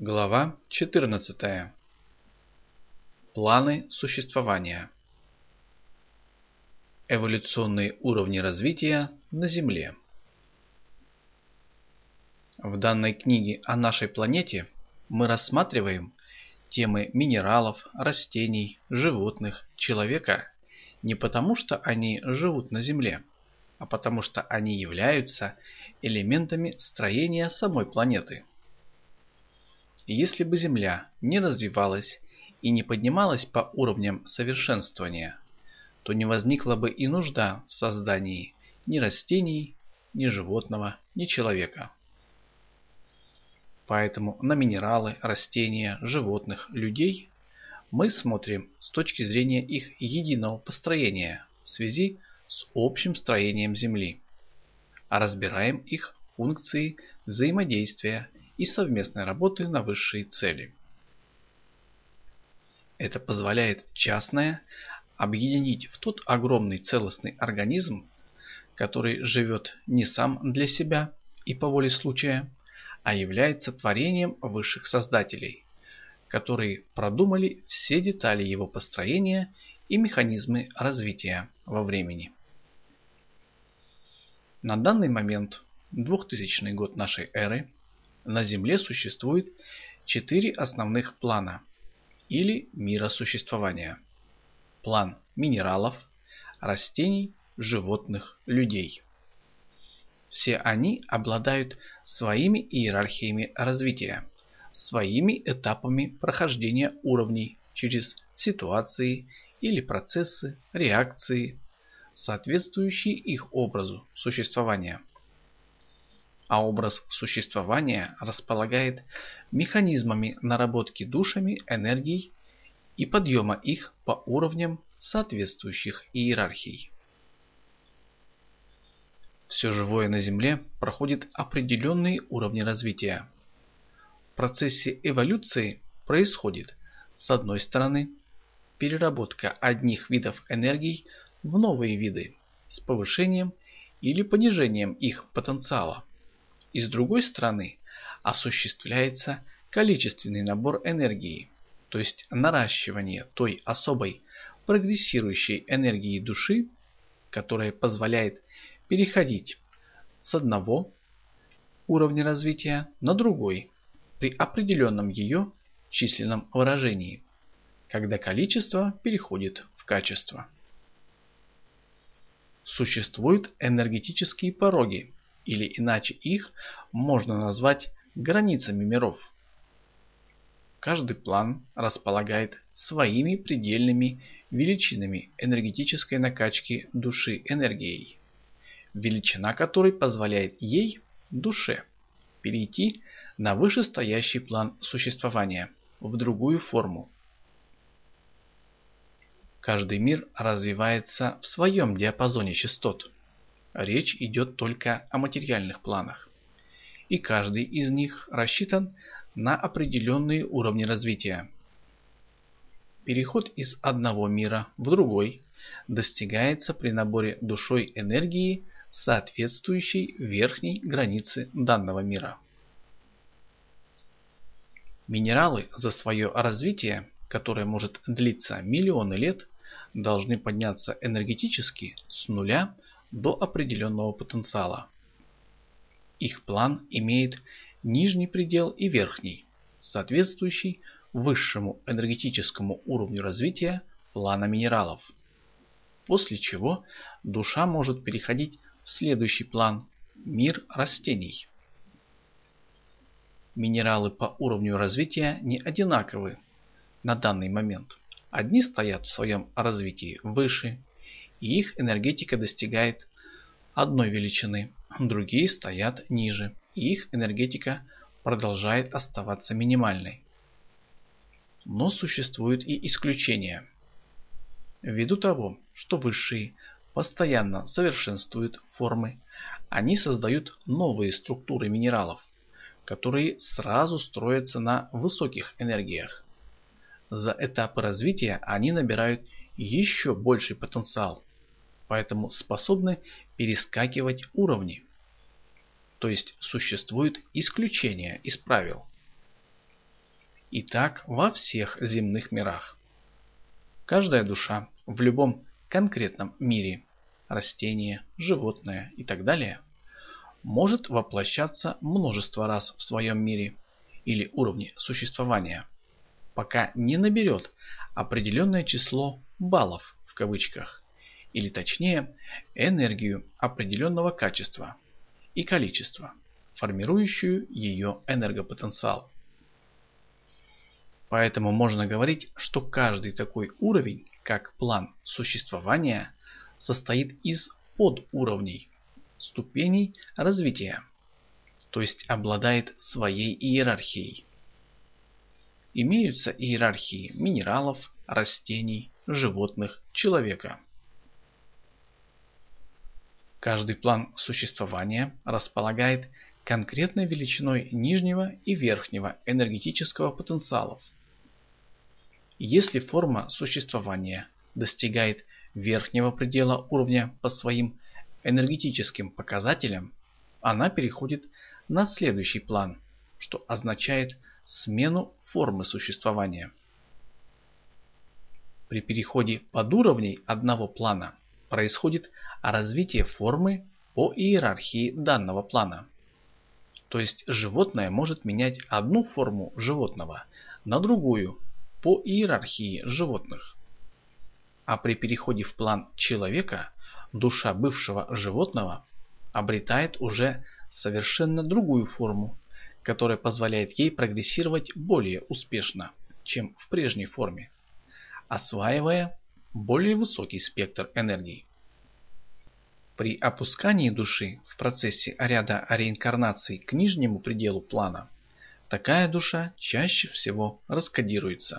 Глава 14. Планы существования. Эволюционные уровни развития на Земле. В данной книге о нашей планете мы рассматриваем темы минералов, растений, животных, человека не потому, что они живут на Земле, а потому что они являются элементами строения самой планеты. Если бы Земля не развивалась и не поднималась по уровням совершенствования, то не возникла бы и нужда в создании ни растений, ни животного, ни человека. Поэтому на минералы, растения, животных, людей мы смотрим с точки зрения их единого построения в связи с общим строением Земли, а разбираем их функции взаимодействия и совместной работы на высшие цели. Это позволяет частное объединить в тот огромный целостный организм, который живет не сам для себя и по воле случая, а является творением высших создателей, которые продумали все детали его построения и механизмы развития во времени. На данный момент, 2000 год нашей эры, на Земле существует 4 основных плана или мира существования. План минералов, растений, животных, людей. Все они обладают своими иерархиями развития, своими этапами прохождения уровней через ситуации или процессы, реакции, соответствующие их образу существования. А образ существования располагает механизмами наработки душами энергий и подъема их по уровням соответствующих иерархий. Все живое на Земле проходит определенные уровни развития. В процессе эволюции происходит, с одной стороны, переработка одних видов энергий в новые виды с повышением или понижением их потенциала. И с другой стороны, осуществляется количественный набор энергии, то есть наращивание той особой прогрессирующей энергии души, которая позволяет переходить с одного уровня развития на другой при определенном ее численном выражении, когда количество переходит в качество. Существуют энергетические пороги, или иначе их можно назвать границами миров. Каждый план располагает своими предельными величинами энергетической накачки души энергией, величина которой позволяет ей, душе, перейти на вышестоящий план существования, в другую форму. Каждый мир развивается в своем диапазоне частот. Речь идет только о материальных планах, и каждый из них рассчитан на определенные уровни развития. Переход из одного мира в другой достигается при наборе душой энергии, соответствующей верхней границе данного мира. Минералы за свое развитие, которое может длиться миллионы лет, должны подняться энергетически с нуля до определенного потенциала. Их план имеет нижний предел и верхний, соответствующий высшему энергетическому уровню развития плана минералов, после чего душа может переходить в следующий план – мир растений. Минералы по уровню развития не одинаковы на данный момент. Одни стоят в своем развитии выше, и их энергетика достигает одной величины, другие стоят ниже, и их энергетика продолжает оставаться минимальной. Но существуют и исключения. Ввиду того, что высшие постоянно совершенствуют формы, они создают новые структуры минералов, которые сразу строятся на высоких энергиях. За этапы развития они набирают еще больший потенциал, поэтому способны перескакивать уровни. То есть существуют исключения из правил. И так во всех земных мирах. Каждая душа в любом конкретном мире, растение, животное и так далее, может воплощаться множество раз в своем мире или уровне существования, пока не наберет определенное число баллов в кавычках, или точнее энергию определенного качества и количества, формирующую ее энергопотенциал. Поэтому можно говорить, что каждый такой уровень, как план существования, состоит из подуровней, ступеней развития, то есть обладает своей иерархией. Имеются иерархии минералов, растений, животных, человека. Каждый план существования располагает конкретной величиной нижнего и верхнего энергетического потенциалов. Если форма существования достигает верхнего предела уровня по своим энергетическим показателям, она переходит на следующий план, что означает смену формы существования. При переходе подуровней одного плана происходит развитие формы по иерархии данного плана. То есть животное может менять одну форму животного на другую по иерархии животных. А при переходе в план человека душа бывшего животного обретает уже совершенно другую форму, которая позволяет ей прогрессировать более успешно, чем в прежней форме, осваивая более высокий спектр энергии. При опускании души в процессе ряда реинкарнаций к нижнему пределу плана, такая душа чаще всего раскодируется.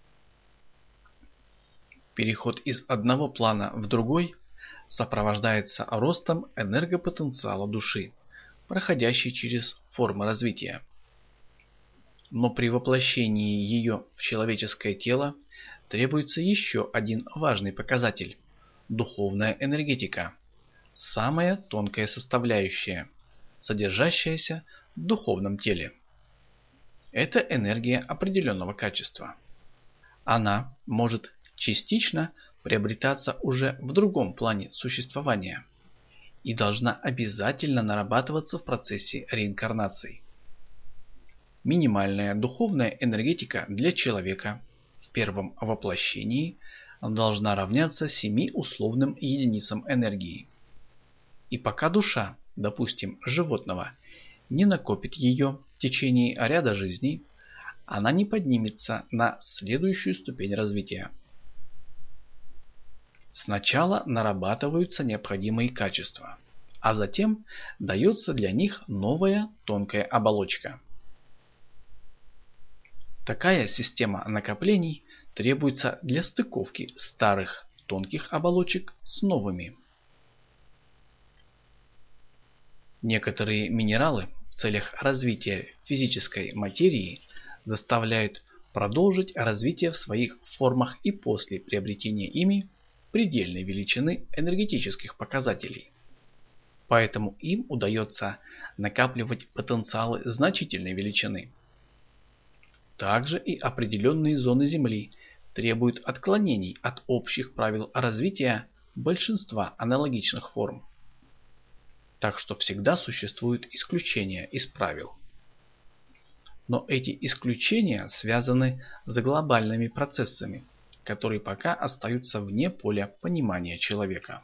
Переход из одного плана в другой сопровождается ростом энергопотенциала души, проходящей через формы развития. Но при воплощении ее в человеческое тело требуется еще один важный показатель – духовная энергетика, самая тонкая составляющая, содержащаяся в духовном теле. Это энергия определенного качества. Она может частично приобретаться уже в другом плане существования и должна обязательно нарабатываться в процессе реинкарнации. Минимальная духовная энергетика для человека в первом воплощении должна равняться 7 условным единицам энергии. И пока душа, допустим, животного, не накопит ее в течение ряда жизней, она не поднимется на следующую ступень развития. Сначала нарабатываются необходимые качества, а затем дается для них новая тонкая оболочка. Такая система накоплений требуется для стыковки старых тонких оболочек с новыми. Некоторые минералы в целях развития физической материи заставляют продолжить развитие в своих формах и после приобретения ими предельной величины энергетических показателей. Поэтому им удается накапливать потенциалы значительной величины. Также и определенные зоны Земли требуют отклонений от общих правил развития большинства аналогичных форм. Так что всегда существуют исключения из правил. Но эти исключения связаны с глобальными процессами, которые пока остаются вне поля понимания человека.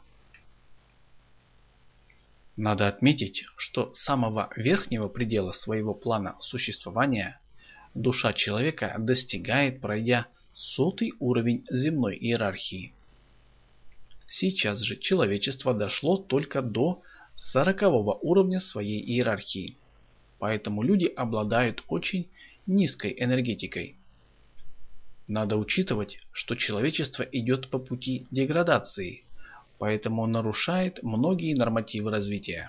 Надо отметить, что с самого верхнего предела своего плана существования душа человека достигает, пройдя 100-й уровень земной иерархии. Сейчас же человечество дошло только до 40-го уровня своей иерархии, поэтому люди обладают очень низкой энергетикой. Надо учитывать, что человечество идет по пути деградации, поэтому нарушает многие нормативы развития.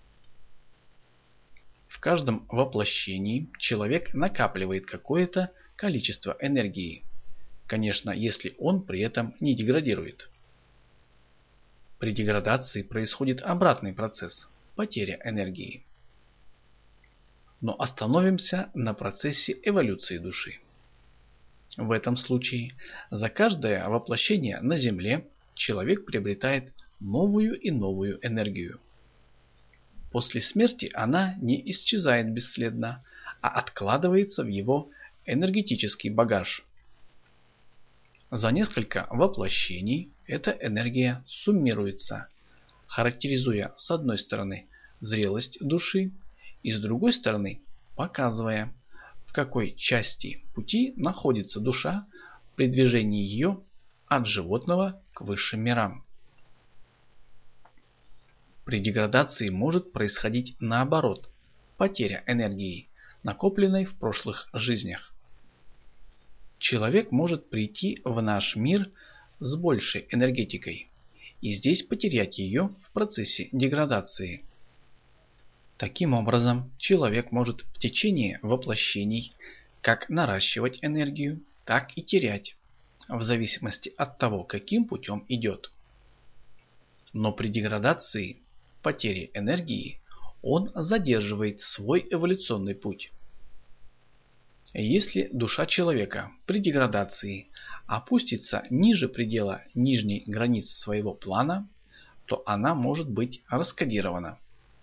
В каждом воплощении человек накапливает какое-то количество энергии, конечно, если он при этом не деградирует. При деградации происходит обратный процесс – потеря энергии. Но остановимся на процессе эволюции души. В этом случае за каждое воплощение на Земле человек приобретает новую и новую энергию. После смерти она не исчезает бесследно, а откладывается в его энергетический багаж. За несколько воплощений эта энергия суммируется, характеризуя с одной стороны зрелость души и с другой стороны показывая, в какой части пути находится душа при движении ее от животного к высшим мирам. При деградации может происходить наоборот, потеря энергии, накопленной в прошлых жизнях. Человек может прийти в наш мир с большей энергетикой и здесь потерять ее в процессе деградации. Таким образом, человек может в течение воплощений как наращивать энергию, так и терять, в зависимости от того, каким путем идет. Но при деградации, потере энергии, он задерживает свой эволюционный путь. Если душа человека при деградации опустится ниже предела нижней границы своего плана, то она может быть раскодирована.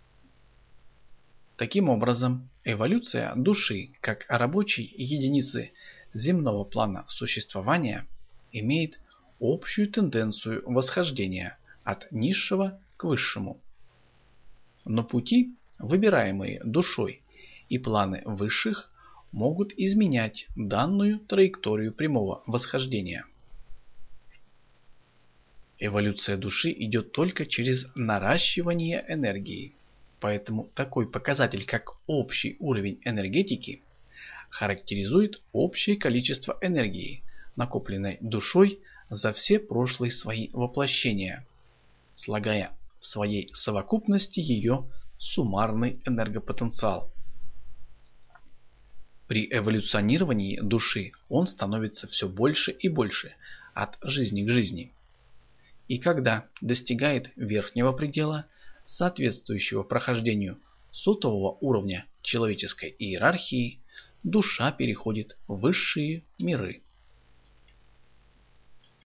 Таким образом, эволюция души как рабочей единицы земного плана существования имеет общую тенденцию восхождения от низшего к высшему. Но пути, выбираемые душой, и планы высших могут изменять данную траекторию прямого восхождения. Эволюция души идет только через наращивание энергии. Поэтому такой показатель, как общий уровень энергетики, характеризует общее количество энергии, накопленной душой за все прошлые свои воплощения, слагая в своей совокупности ее суммарный энергопотенциал. При эволюционировании души он становится все больше и больше от жизни к жизни. И когда достигает верхнего предела, соответствующего прохождению сотового уровня человеческой иерархии, душа переходит в высшие миры.